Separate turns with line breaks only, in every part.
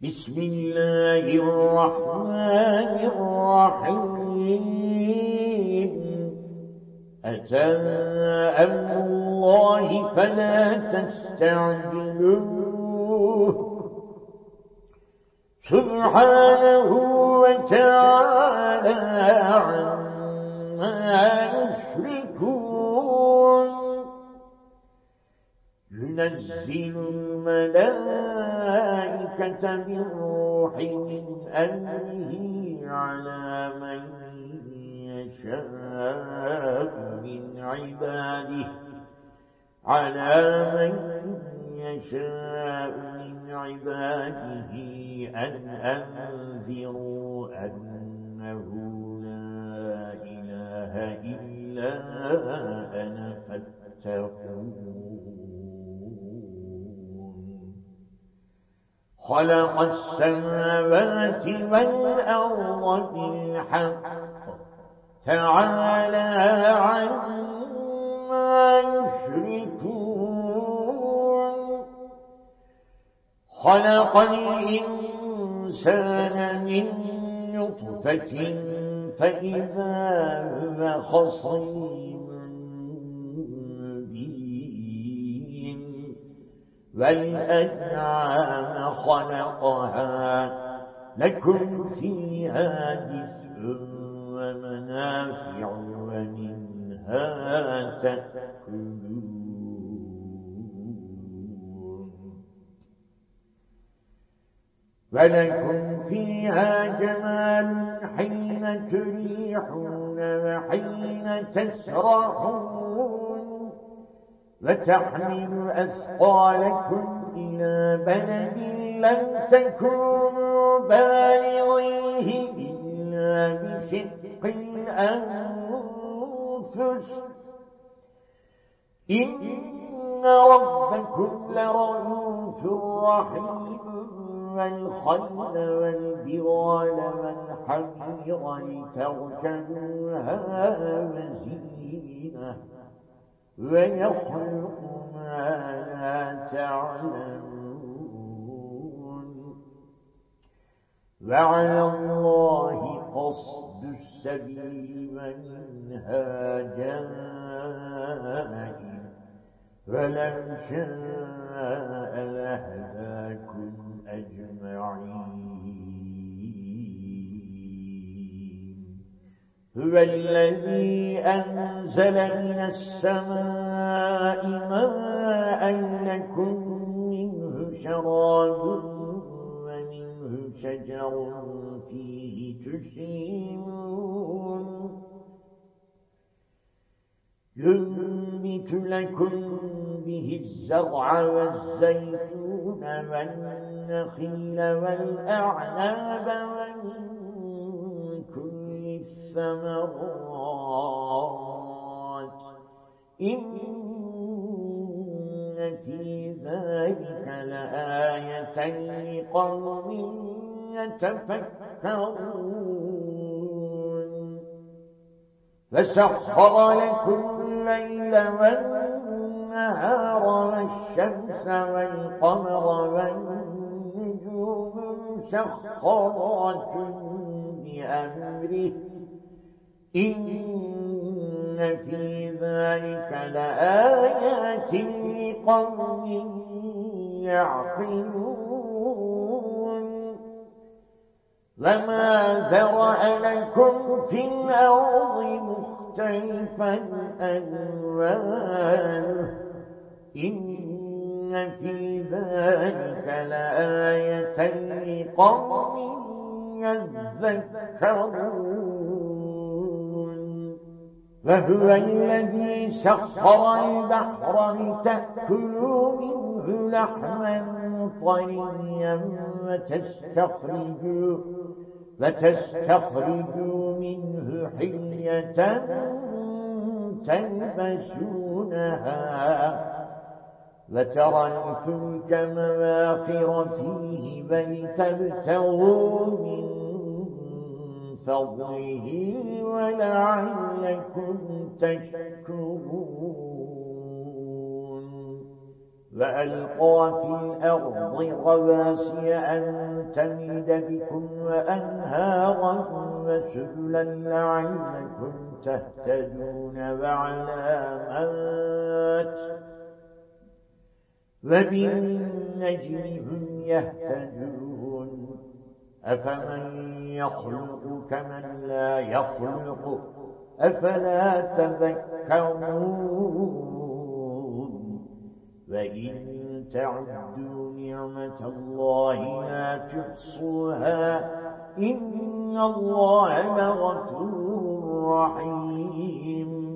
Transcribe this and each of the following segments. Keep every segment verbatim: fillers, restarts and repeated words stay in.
بسم الله الرحمن الرحيم أتى أمر الله فلا تستعجلوه سبحانه وتعالى عما يشركون ينزل الملائكة بالروح من أمره على من يشاء من عباده على من يشاء من عباده أن أنذروا أنه لا إله إلا أنا فاتقون خلق السماوات والأرض بالحق تعالى عما يشركون خلق الإنسان من نطفة فإذا هو خصيم مبين والأنعام خلقها لكم فيها دفء ومنافع ومنها تأكلون ولكم فيها جمال حين تريحون وحين تسرحون وتحمل أثقالكم إلى بلد لم تكونوا بالغيه إلا بشق الأنفس إن ربكم لرؤوف رحيم والخيل والبغال والحمير لتركبوها وزينة ويخلق ما لا تعلمون وعلى الله قصد السبيل ومنها جائر ولو شاء لهداكم أجمعين هو الذي أنزل من السماء ماء لكم منه شراب ومنه شجر فيه تسيمون ينبت لكم به الزرع والزيتون والنخيل والأعناب ومن كل الثمرات إن في ذلك لآية لقوم يتفكرون فسخر لكم الليل والنهار والشمس والقمر والنجوم مسخرات بأمره إن في ذلك لآيات لقوم يعقلون وما ذرأ لكم في الأرض مختلفا ألوانه إن في ذلك لآية لقوم يذكرون وهو الذي سخر البحر لتأكلوا منه لحما طريا وتستخرجوا وتستخرجوا منه حلية تلبسونها وترى الفلك مواخر فيه ولتبتغوا من فضله ولعلكم تشكرون وألقى في الأرض رواسي أن تميد بكم وأنهارا وسبلا لعلكم تهتدون وعلامات وبالنجم هم يهتدون أفمن يخلق كمن لا يخلق أفلا تذكرون وإن تعدوا نعمة الله لا تحصوها إن الله لغفور رحيم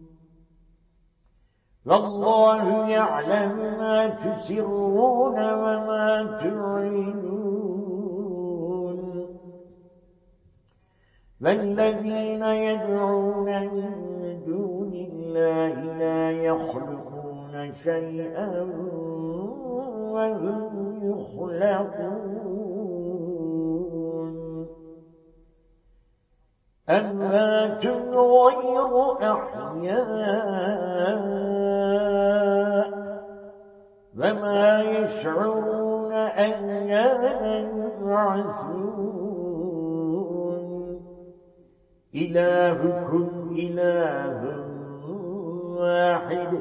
والله يعلم ما تسرون وما تعلنون والذين يدعون من دون الله لا يخلقون شيئا وهم يخلقون أموات غير أحياء وما يشعرون أيان يبعثون إلهكم إله واحد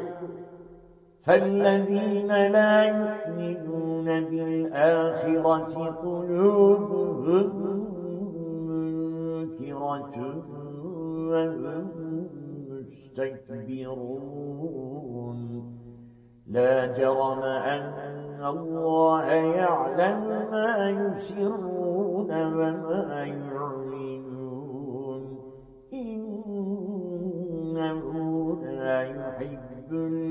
فالذين لا يؤمنون بالآخرة قلوبهم منكرة وهم مستكبرون لا جرم أن الله يعلم ما يسرون وما يعلنون إنه لا يحب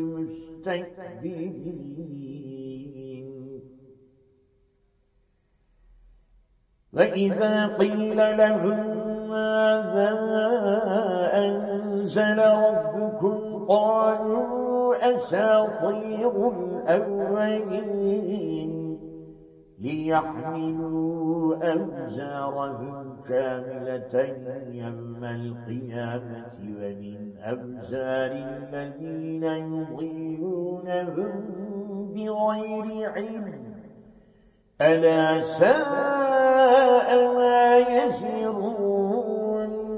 المستكبرين وإذا قيل لهم ماذا أنزل ربكم قالوا أساطير الأولين ليحملوا أوزارهم كاملة يوم القيامة ومن أوزار الذين يضلونهم بغير علم ألا ساء ما يزرون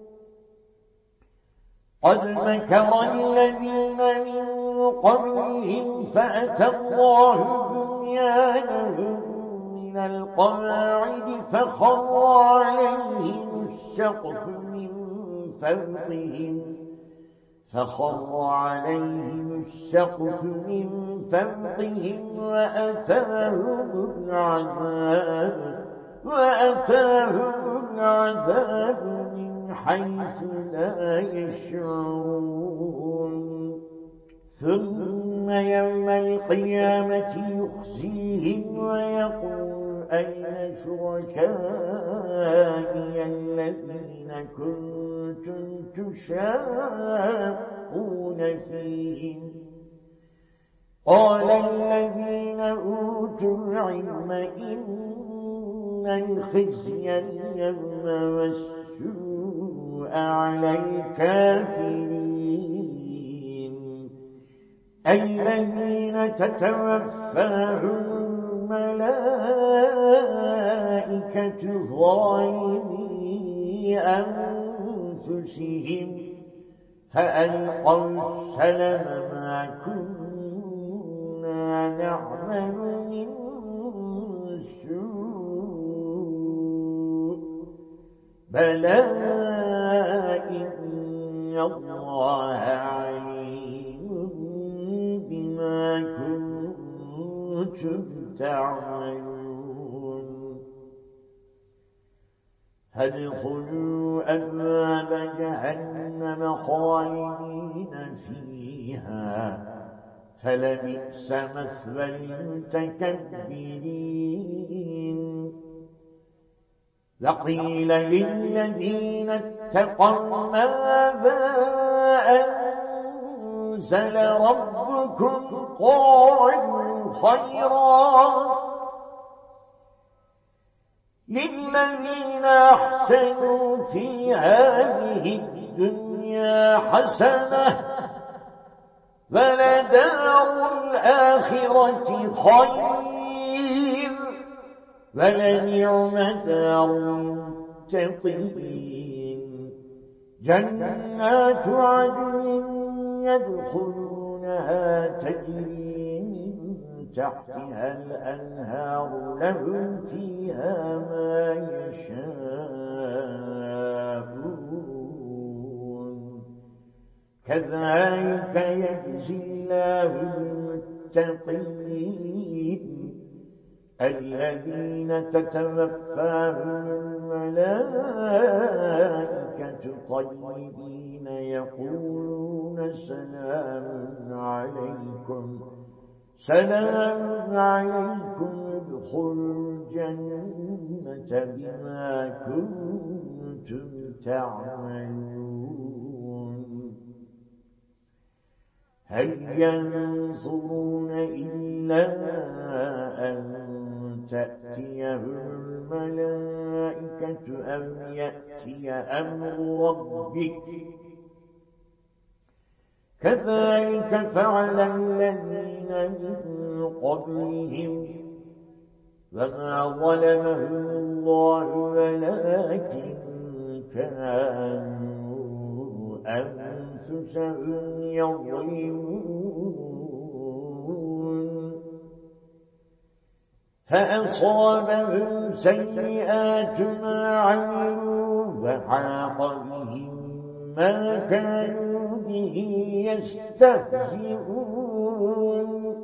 قد مكر الذين من قبلهم فأتى الله بنيانهم من القواعد فخر عليهم السقف من فوقهم فخر عليهم السقف من فوقهم وأتاهم العذاب وأتاهم العذاب من حيث لا يشعرون ثم يوم القيامة يخزيهم ويقول أين شركائي الذين كنتم تشاقون فيهم قال الذين أوتوا العلم إن الخزي اليوم والسوء على الكافرين الذين تتوفاهم الملائكة ظالمي أنفسهم فألقوا السلم ما كنا نعمل من سوء بلى إن الله عليم بما كنتم تعملون فادخلوا أبواب جهنم خالدين فيها فلبئس مثوى المتكبرين وقيل للذين اتقوا ماذا أنزل ربكم قالوا خيرا للذين أحسنوا في هذه الدنيا حسنة فلدار الآخرة خير ولنعم دار المتقين جنات عدن يدخلونها تجري من تحتها الأنهار لهم فيها ما يشاءون كذلك يجزي الله المتقين الذين تتوفاهم الملائكة طيبين يقولون سلام عليكم سلام عليكم ادخلوا الجنة بما كنتم تعملون هل ينصرون إلا أن تأتيهم الملائكة أو يأتي أمر ربك كذلك فعل الذين من قبلهم وما ظلمهم الله ولكن كانوا أنفسهم يظلمون فأصابهم سيئات ما عملوا وحاق بهم ما كانوا به يستهزئون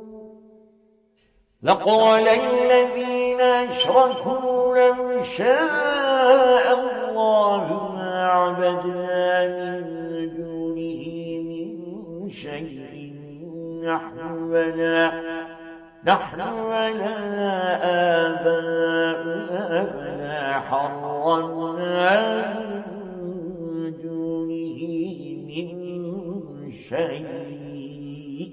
لقال الذين أشركوا لو شاء الله ما عبدنا من دونه من شيء نحن ولا نحن ولا آباؤنا ولا حرمنا من دونه من شيء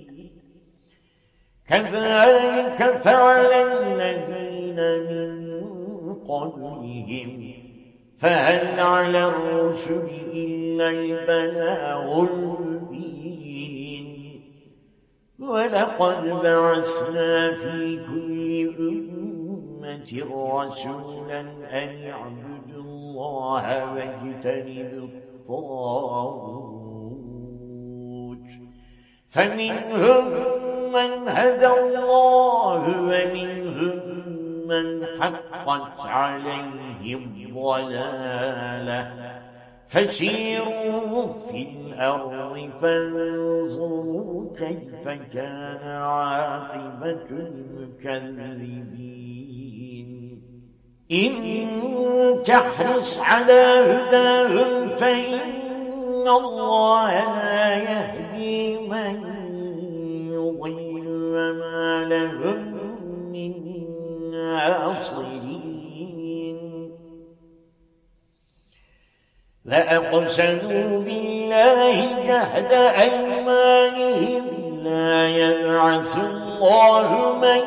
كذلك فعل الذين من قبلهم فهل على الرسل إلا البلاغ المبين ولقد بعثنا في كل أمة رسولا أن يعبدوا الله واجتنبوا الطاغوت فمنهم من هدى الله ومنهم من حقت عليه الضلالة فسيروا في الأرض فانظروا كيف كان عاقبة المكذبين إن تحرص على هداهم فإن الله لا يهدي من يضل وما لهم من ناصرين لأقسموا بالله جهد أيمانهم لا يبعث الله من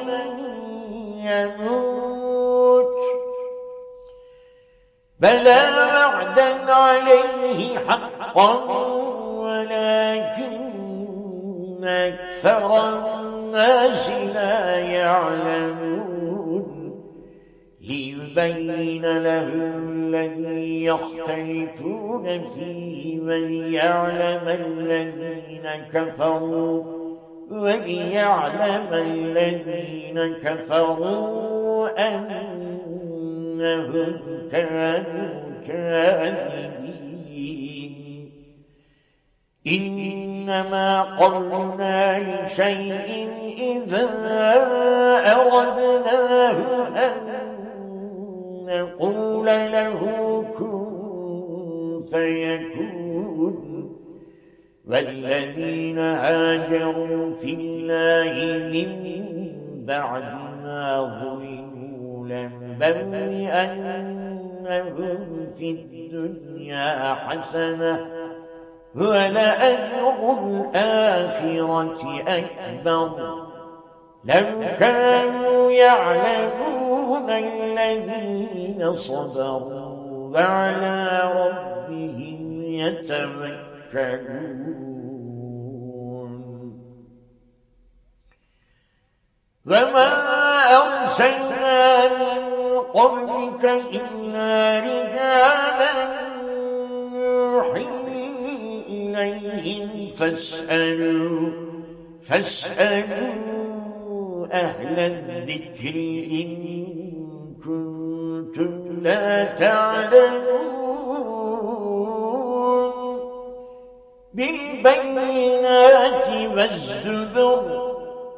يموت بلى وعدا عليه حقا ولكن أكثر الناس لا يعلمون ليبين لهم الذي يختلفون فيه وليعلم الذين كفروا وليعلم الذين كفروا أنهم كانوا كاذبين إنما قولنا لشيء إذا أردناه أن نقول له كن فيكون والذين هاجروا في الله من بعد ما ظلموا لنبوئنهم في الدنيا حسنة ولأجر الآخرة أكبر لو كانوا يعلمون الذين صبروا وعلى ربهم يتوكلون وما أرسلنا من قبلك إلا رجالا نوحي إليهم فاسألوا فاسألوا أهل الذكر إن كنتم لا تعلمون بالبينات والزبر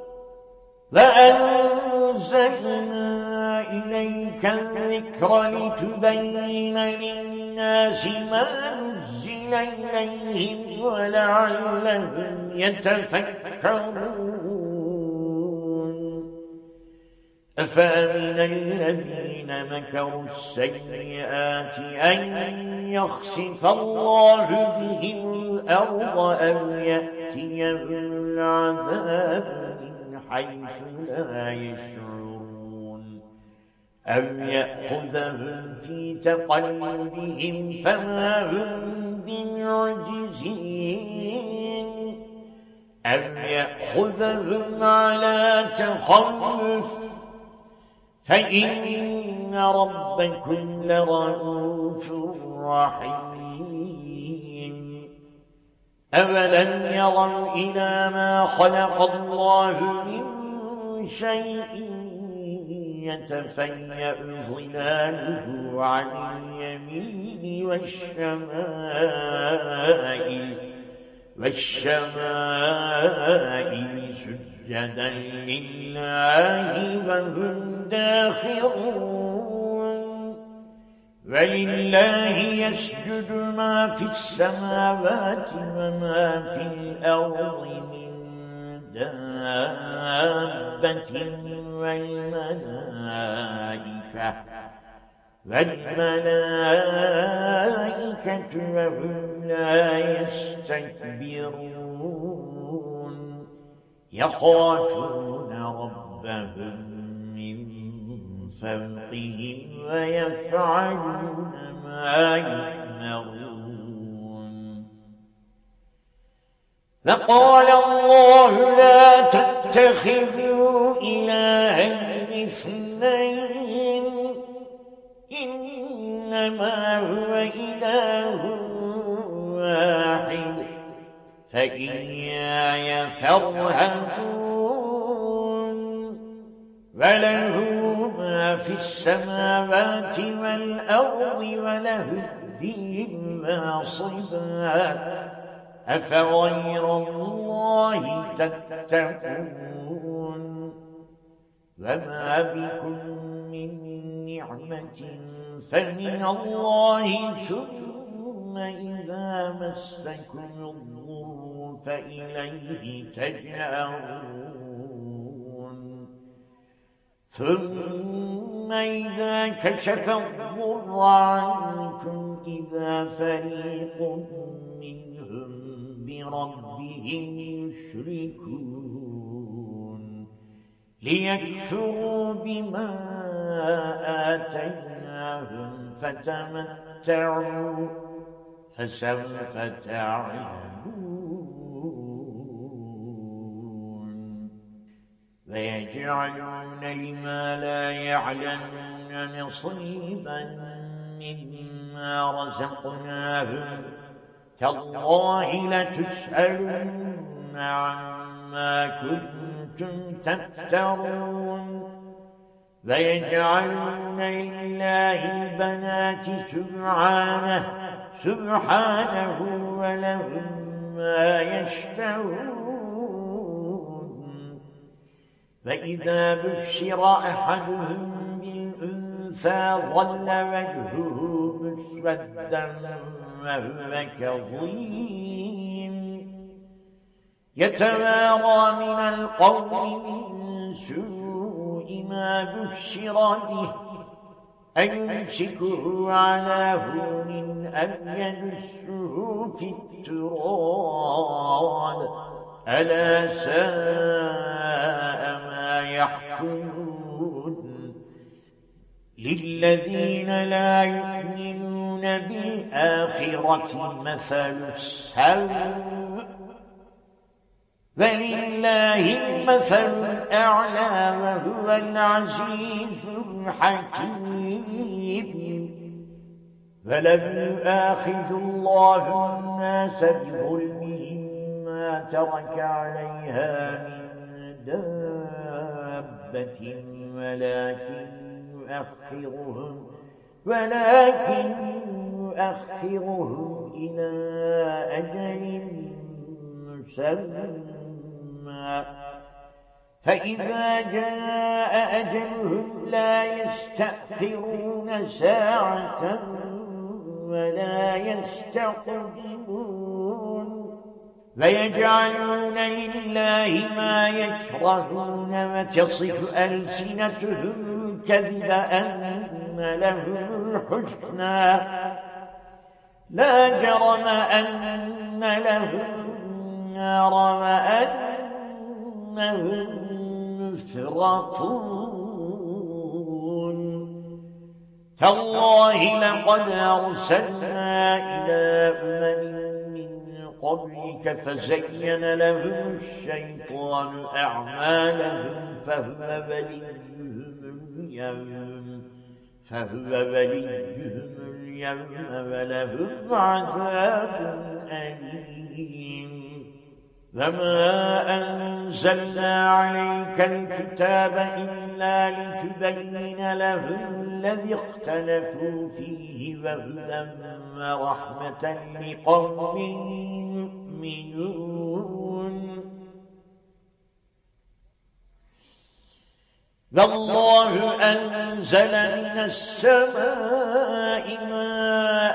وأنزلنا إليك الذكر لتبين للناس ما نزل إليهم ولعلهم يتفكرون أفأمن الذين مكروا السيئات أن يخسف الله بهم الأرض أو يأتيهم العذاب من حيث لا يشعرون أو يأخذهم في تقلبهم فما هم بمعجزين أو يأخذهم على تخوف فإن ربكم لرؤوف رحيم أولم يروا إلى ما خلق الله من شيء يتفيأ ظلاله عن اليمين والشمائل والشمائل سجدا لله وهم داخرون ولله يسجد ما في السماوات وما في الأرض من دابة والملائكة والملائكة وهم لا يستكبرون يخافون ربهم من فوقهم ويفعلون ما يؤمرون فقال الله لا تتخذوا إلهين اثنين إنما هو إله واحد فإياي فارهبون وله ما في السماوات والأرض وله الدين واصبا أفغير الله تتقون وما بكم من نعمة فمن الله ثم إذا مسكم الضر فإليه تجأرون ثم إذا كشف الضر عنكم إذا فريق منهم بربهم يشركون ليكفروا بما آتيناهم فتمتعوا فسوف تعلمون ويجعلون لما لا يعلمون نصيبا مما رزقناهم تالله لتسألن عما كنتم تفترون ويجعلون لله البنات سبحانه سبحانه ولهم ما يشتهون فإذا بشر أحدهم بالأنثى ظل وجهه مسودا وهو كظيم يتوارى من القوم من سوء ما بشر به أيمسكه على هون أم يدسه في التراب ألا ساء ما يحكمون للذين لا يؤمنون بالآخرة مثل السوء فلله المثل الأعلى وهو العزيز الحكيم فلم يؤاخذ الله الناس بظلمهم ما ترك عليها من دابة ولكن يؤخرهم ولكن يؤخرهم إلى أجل مسمى فإذا جاء أجلهم لا يستأخرون ساعة ولا يستقدمون فيجعلون لله ما يكرهون وتصف ألسنتهم الكذب أن لهم الحسنى لا جرم أن لهم النار وأنهم مفرطون تالله لقد أرسلنا إلى أمم من قبلك فزين لهم الشيطان أعمالهم فهو وليهم اليوم فهو وليهم اليوم ولهم عذاب أليم وما أنزلنا عليك الكتاب إلا لتبين لهم الذي اختلفوا فيه وهدى ورحمة لقوم يؤمنون والله أنزل من السماء ماء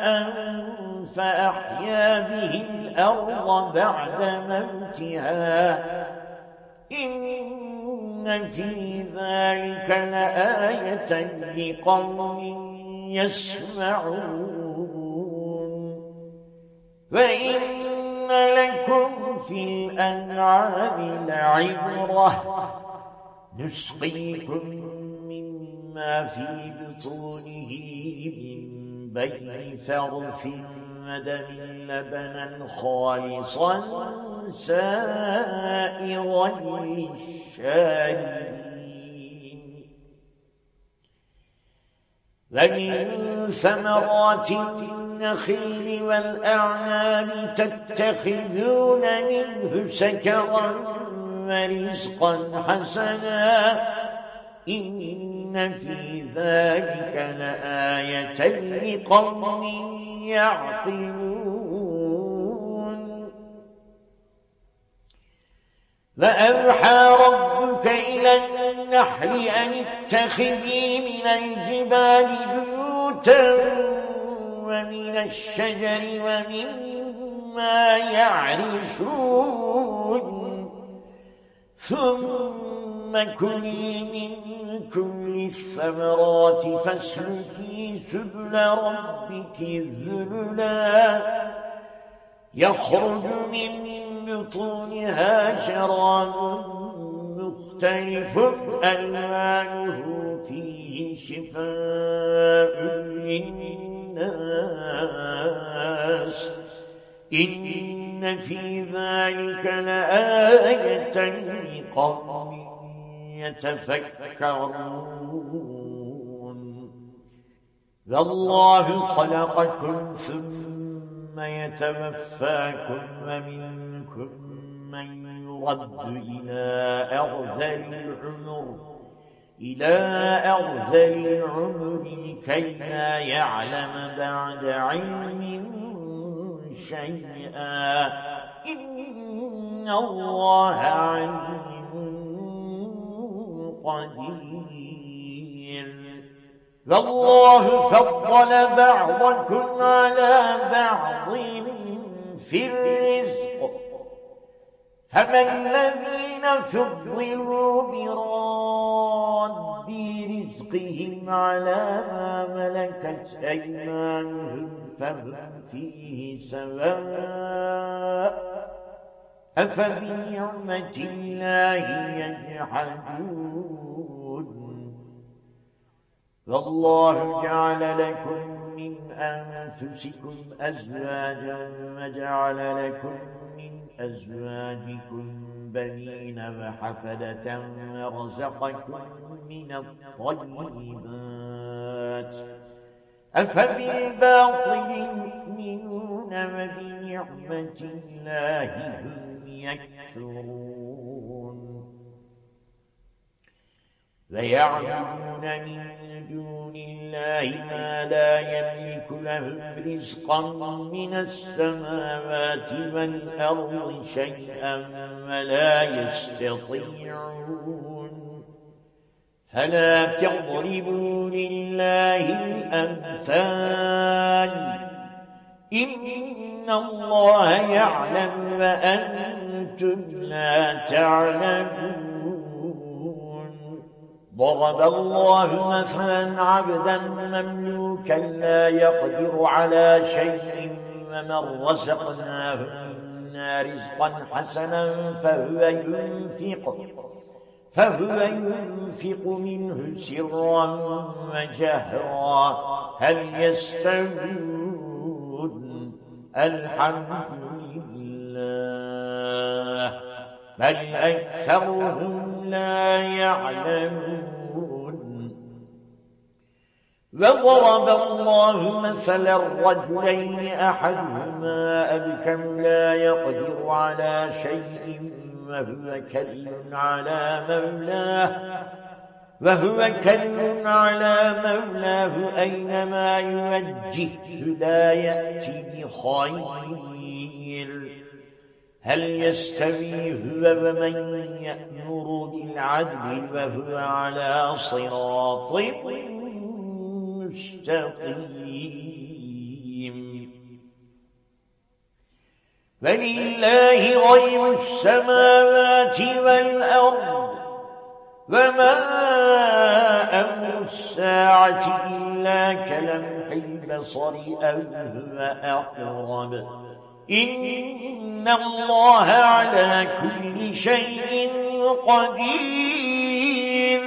فأحيا به الأرض بعد موتها إن في ذلك لآية لقوم يسمعون وإن لكم في الأنعام لعبرة نسقيكم مما في بطونه من بين فرث ودم لبنا خالصا سائغا للشاربين ومن ثمرات النخيل والأعناب تتخذون منه سكرا ورزقا حسنا إن في ذلك لآية لقوم يعقلون وأوحى ربك إلى النحل أن اتخذي من الجبال بيوتا ومن الشجر ومما يعرشون ثم كلي من كل الثمرات فاسلكي سبل ربك ذللا يخرج من بطونها شراب مختلف ألوانه فيه شفاء للناس إن في ذلك لآية لقوم يتفكرون والله خلقكم ثم يتوفاكم ومنكم من يرد إلى أرذل العمر إلى أرذل العمر لكي لا يعلم بعد علم شيئا إن الله عليم قدير والله فضل بعضكم على بعض في الرزق فما الذين فضلوا براد رزقهم على ما ملكت أيمانهم فهم فيه سواء أفبنعمة الله يجحدون والله جعل لكم من أنفسكم أزواجا وجعل لكم من أزواجكم بنين وحفدة ورزقكم من الطيبات أفبالباطل يؤمنون وبنعمة الله هم يكفرون ويعبدون من دون الله ما لا يملك لهم رزقا من السماوات والأرض شيئا ولا يستطيعون فلا تضربوا لله الأمثال إن الله يعلم وأنتم لا تعلمون ضرب الله مثلا عبدا مملوكا لا يقدر على شيء ومن رزقناه منا رزقا حسنا فهو ينفق فهو ينفق منه سرا وجهرا هل يستوون الحمد لله بل أكثرهم لا يعلمون وضرب الله مثلا رجلين أحدهما أبكم لا يقدر على شيء وهو كل على مولاه وهو كل على مولاه أينما يوجهه لا يأتي بخير هل يستوي هو ومن يأمر بالعدل وهو على صراط مستقيم ولله غيب السماوات والأرض وما أمر الساعة إلا كلمح البصر أو هو أقرب إن الله على كل شيء قدير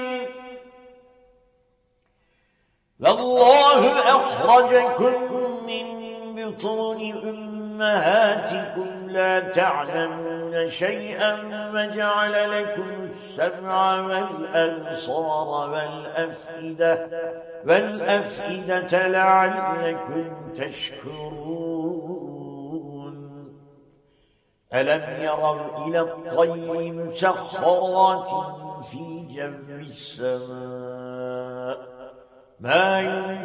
والله أخرجكم من بطون أمهاتكم لا تعلمون شيئا وجعل لكم السمع والأبصار والأفئدة والأفئدة لعلكم تشكرون ألم يروا إلى الطير مسخرات في جو السماء ما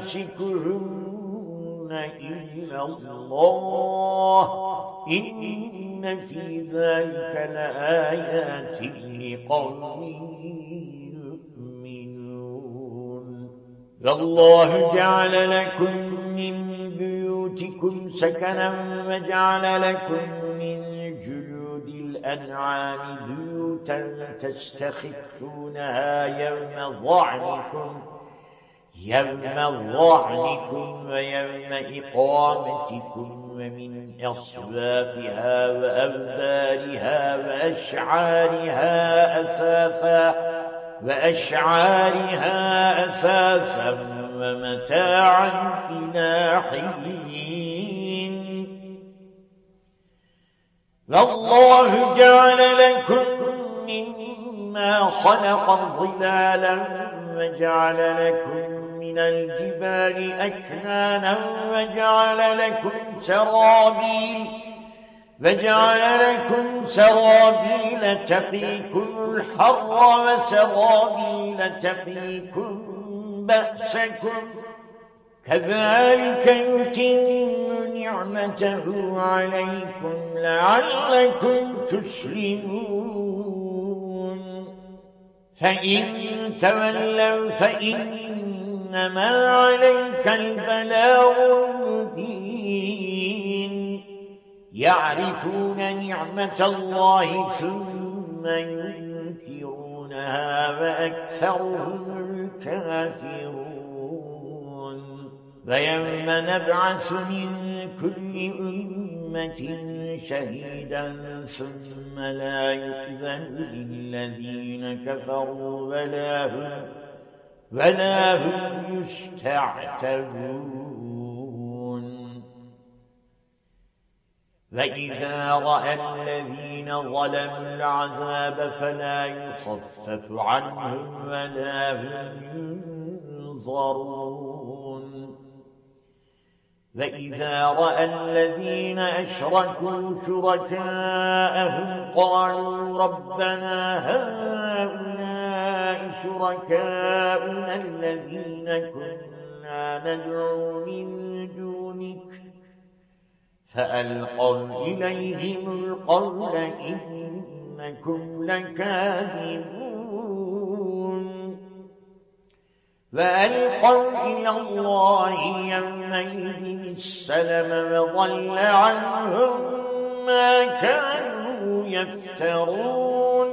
يمسكهن إلا الله إن في ذلك لآيات لقوم يؤمنون والله جعل لكم من بيوتكم سكنا وجعل لكم من جلود الأنعام بيوتا تستخفونها يوم ضعنكم يوم ظعنكم ويوم إقامتكم ومن أصوافها وأوبارها وأشعارها أساسا وأشعارها أساسا ومتاعا إلى حين والله جعل لكم مما خلق ظلالا وجعل لكم من الجبال أكنانا وجعل لكم سرابيل وجعل لكم سرابيل تقيكم الحر وسرابيل تقيكم بأسكم كذلك يتم نعمته عليكم لعلكم تسلمون فإن تولوا فإنما عليك البلاغ المبين يعرفون نعمة الله ثم ينكرونها وأكثرهم الكافرون ويوم نبعث من كل أمة شهيدا ثم لا يؤذن للذين كفروا ولا هم ولا هم يستعتبون فإذا رأى الذين ظلموا العذاب فلا يخفف عنهم ولا هم ينظرون فإذا رأى الذين أشركوا شركاءهم قالوا ربنا هؤلاء شركاؤنا الذين كنا ندعو من دونك فألقوا إليهم القول إنكم لكاذبون فألقوا إلى الله يومئذ السلم وضل عنهم ما كانوا يفترون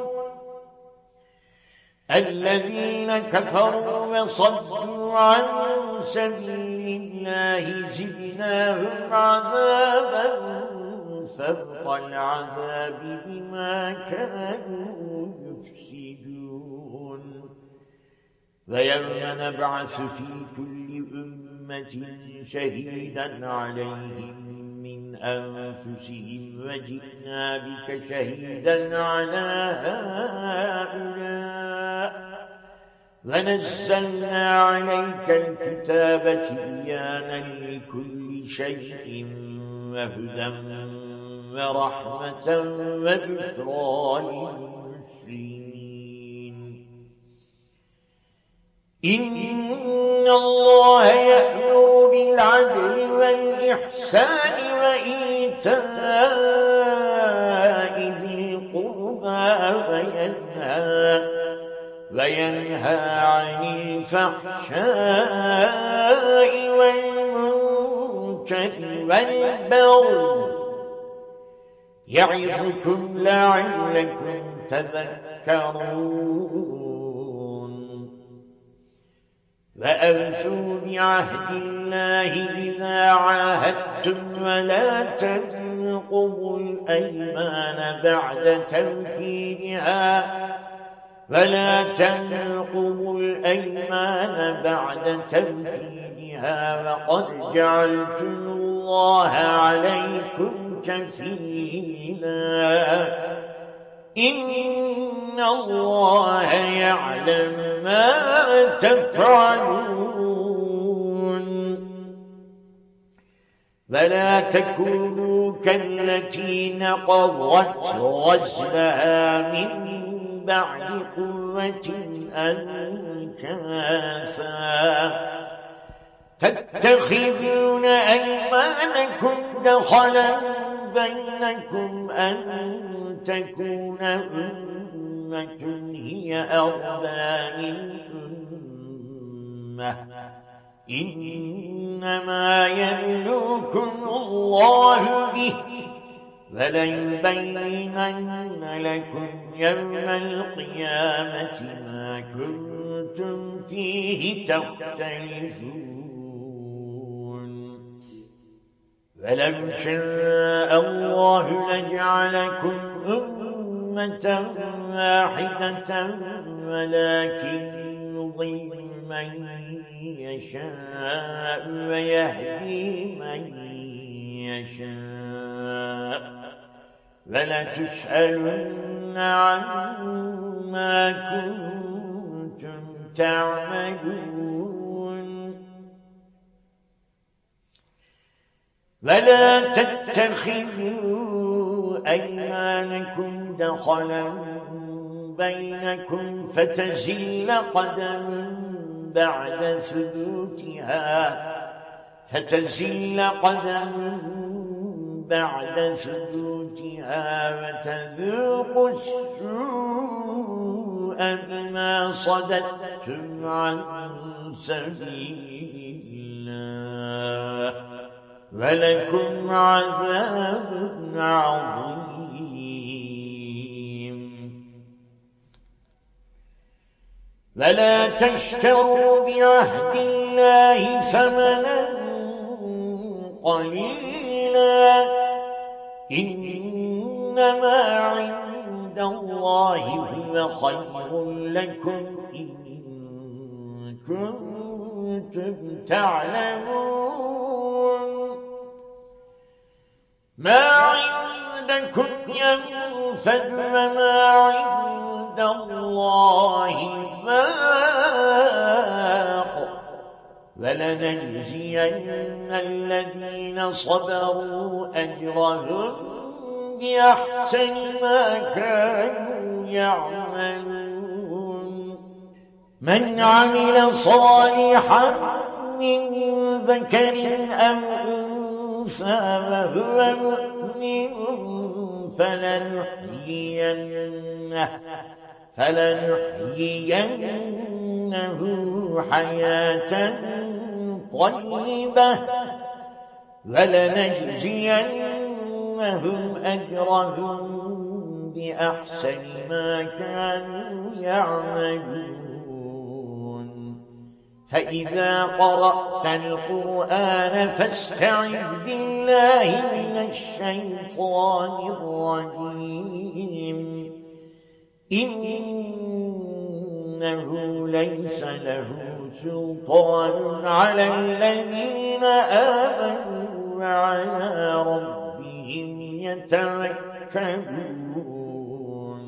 الذين كفروا وصدوا عن سبيل الله زدناهم عذابا فوق العذاب بما كانوا يفسدون ويوم نبعث في كل أمة شهيدا عليهم من أنفسهم وجئنا بك شهيدا على هؤلاء ونزلنا عليك الكتاب تبيانا لكل شيء وهدى ورحمة وبشرى للمسلمين إن الله يأمر بالعدل والإحسان وإيتاء ذي القربى وينهى وينهى عن الفحشاء والمنكر والبغي يعظكم لعلكم تذكرون وأوفوا بعهد الله إذا عاهدتم ولا تنقضوا الأيمان بعد توكيدها فلا تنقضوا الأيمان بعد توكيدها وقد جعلتم الله عليكم كفيلا إن الله يعلم ما تفعلون فلا تكونوا كالتي نقضت غزلها من بعد قوة أنكاثا تتخذون أيمانكم دخلا بينكم أن تكون أمة هي أربى من أمة إنما يبلوكم الله به فليبينن لكم يوم القيامة ما كنتم فيه تختلفون فلو شاء الله لجعلكم أمة واحدة ولكن يضل من يشاء ويهدي من يشاء فلتسألن عما كنتم تعملون ولا تتخذوا أيمانكم دخلا بينكم فتزل قدم بعد ثبوتها فتزل قدم بعد ثبوتها وتذوقوا السوء بما صددتم عن سبيل الله ولكم عذاب عظيم ولا تشتروا بعهد الله ثمنا قليلا إنما عند الله هو خير لكم إن كنتم تعلمون ما عندكم ينفد وما عند الله باق ولنجزين الذين صبروا أجرهم بأحسن ما كانوا يعملون من عمل صالحا من ذكر أو أنثى وهو مؤمن فلنحيينه فلنحيينه حياة طيبة ولنجزينهم أجرهم بأحسن ما كانوا يعملون فإذا قرأت القرآن فاستعذ بالله من الشيطان الرجيم إنه ليس له سلطان على الذين آمنوا وعلى ربهم يتوكلون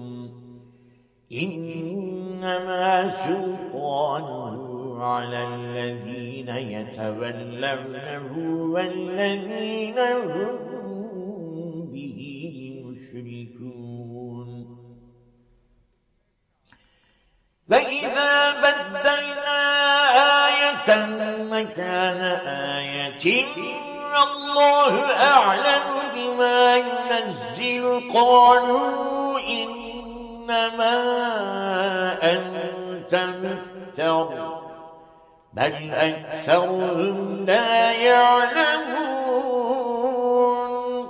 إنما سلطانه على الذين يتولونه والذين هم به مشركون وإذا بدلنا آية مكان آية الله أعلم بما ينزل قالوا إنما أنت مفتر بل أكثرهم لا يعلمون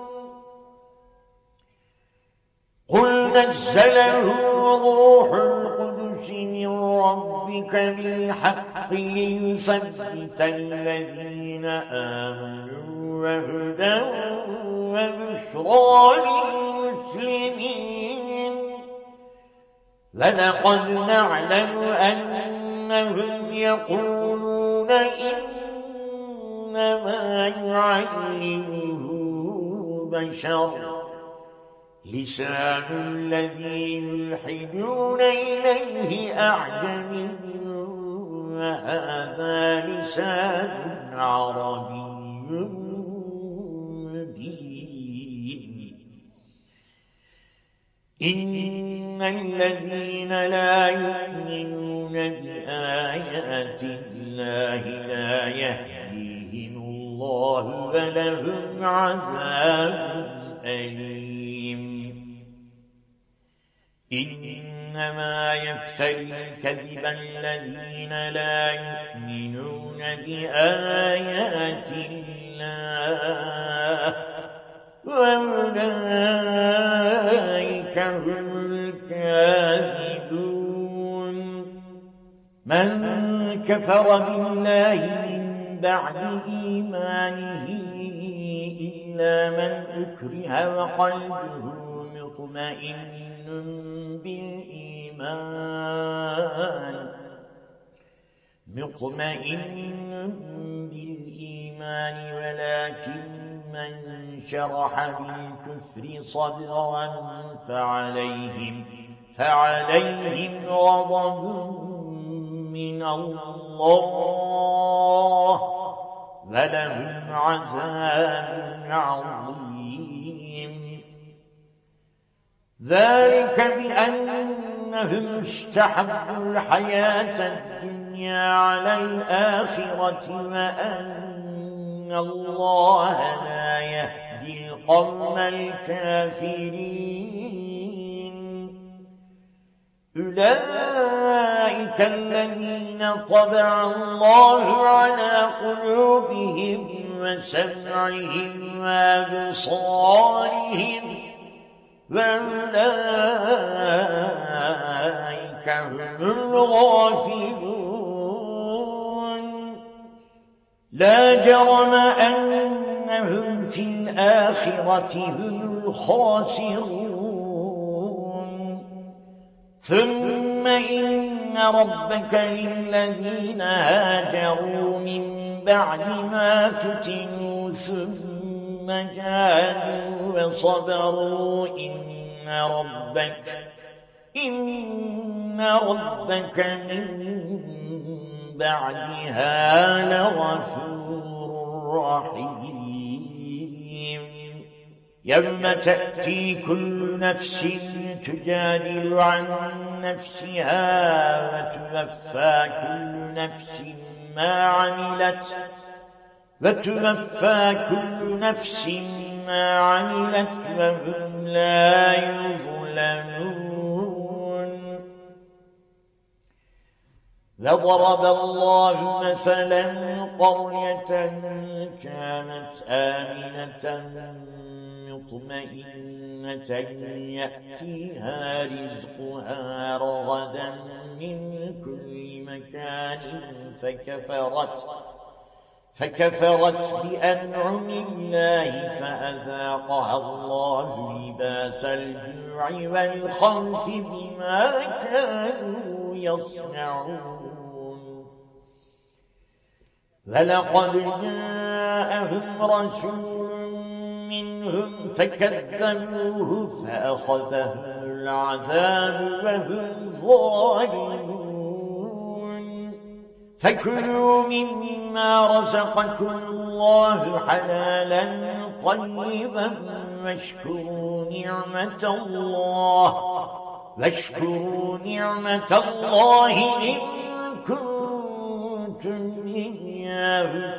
قل نزله روح القدس من ربك بالحق ليثبت الذين آمنوا وهدى وبشرى للمسلمين ولقد نعلم أنهم يقولون إنما يعلمه بشر لسان الذي يلحدون إليه أعجمي وهذا لسان عربي مبين إن الذين لا يؤمنون بآيات الله لا يهديهم الله ولهم عذاب أليم إنما يفتري الكذب الذين لا يؤمنون بآيات الله وأولئك هم الكاذبون من كفر بالله من بعد إيمانه إلا من أكره وقلبه مطمئن بالإيمان مطمئن بالإيمان ولكن من شرح بالكفر صدرا فعليهم فعليهم غضب من الله ولهم عذاب عظيم ذلك بأنهم استحبوا الحياة الدنيا على الآخرة وأن الله لا يهدي القوم الكافرين أولئك الذين طبع الله على قلوبهم وسمعهم وأبصارهم وأولئك هم الغافلون لا جرم أنهم في الآخرة هم الخاسرون ثم إن ربك للذين هاجروا من بعد ما فتنوا ثم ثم جاهدوا وصبروا إن ربك إن ربك من بعدها لغفور رحيم يوم تأتي كل نفس تجادل عن نفسها وتوفى كل نفس ما عملت وتوفى كل نفس ما عملت وهم لا يظلمون وضرب الله مثلا قرية كانت آمنة مطمئنة يأتيها رزقها رغدا من كل مكان فكفرت فكفرت بأنعم الله فأذاقها الله لباس الجوع والخوف بما كانوا يصنعون ولقد جاءهم رسول منهم فكذبوه فأخذهم العذاب وهم ظالمون فكلوا مما رزقكم الله حلالا طيبا واشكروا نعمة الله واشكروا نعمة الله إن كنتم إياه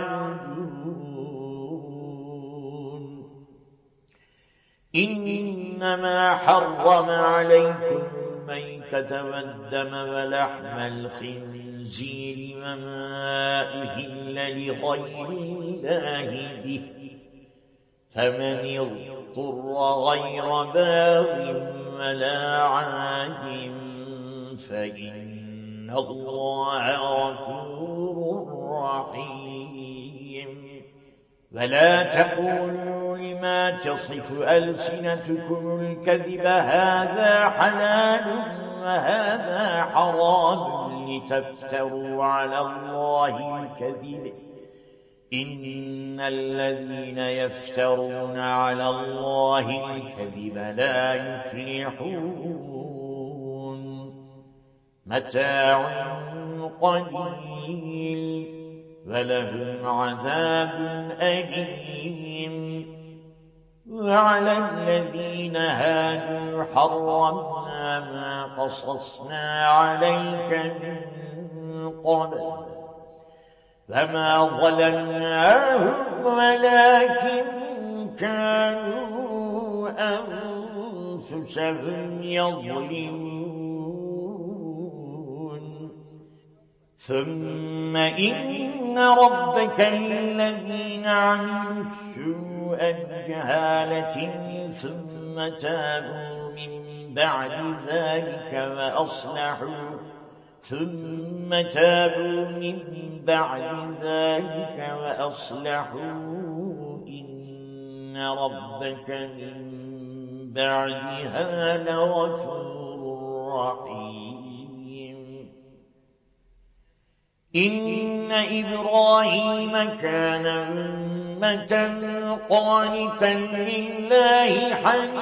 تعبدون إنما حرم عليكم الميتة والدم ولحم الخنزير وما أهل لغير الله به فمن اضطر غير باغ ولا عاد فإن الله غفور رحيم ولا تقولوا لما تصف ألسنتكم الكذب هذا حلال وهذا حرام لتفتروا على الله الكذب إن الذين يفترون على الله الكذب لا يفلحون متاع قليل ولهم عذاب أليم وعلى الذين هادوا حرمنا ما قصصنا عليك من قبل فما ظلمناهم ولكن كانوا أنفسهم يظلمون ثم إن ربك للذين عملوا السوء بجهالة ثم تابوا من بعد ذلك وأصلحوا ثم تابوا من بعد ذلك وأصلحوا إن ربك من بعدها لغفور رحيم إن إبراهيم كان أمة قانتا لله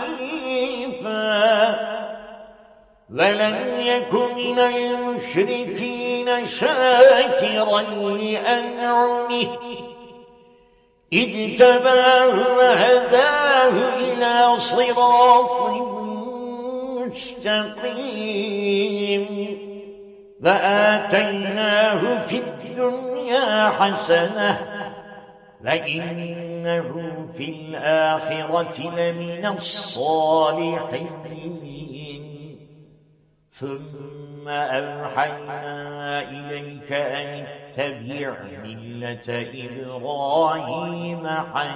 حنيفا ولم يك من المشركين شاكرا لأنعمه اجتباه وهداه إلى صراط مستقيم وآتيناه في الدنيا حسنة وإنه في الآخرة لمن الصالحين ثم أوحينا إليك أن اتبع ملة إبراهيم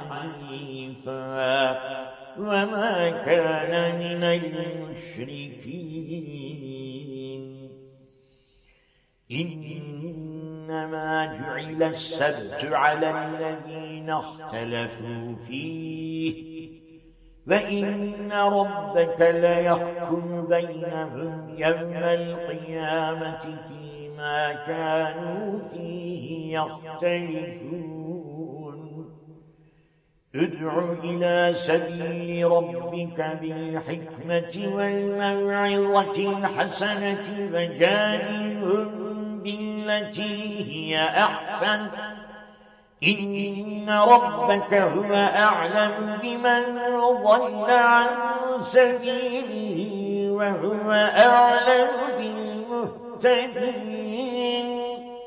حنيفا وما كان من المشركين إنما جعل السبت على الذين اختلفوا فيه وإن ربك ليحكم بينهم يوم القيامة فيما كانوا فيه يختلفون ادع إلى سبيل ربك بالحكمة والموعظة الحسنة وجادلهم بالتي هي أحسن إن ربك هو أعلم بمن ضل عن سبيله وهو أعلم بالمهتدين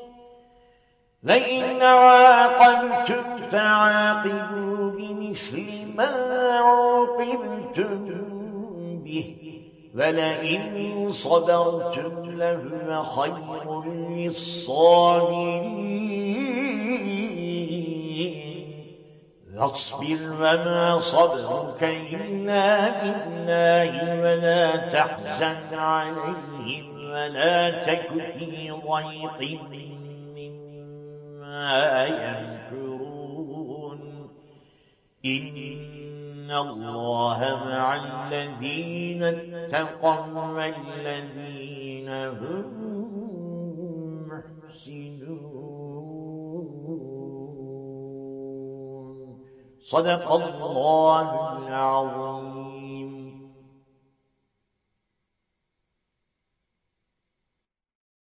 لئن عاقبتم فعاقبوا بمثل ما عوقبتم به ولئن صبرتم لهو خير للصابرين واصبر وما صبرك إلا بالله ولا تحزن عليهم ولا تك في ضيق مما يمكرون إن الله مع الذين اتقوا والذين هم محسنون صدق الله العظيم.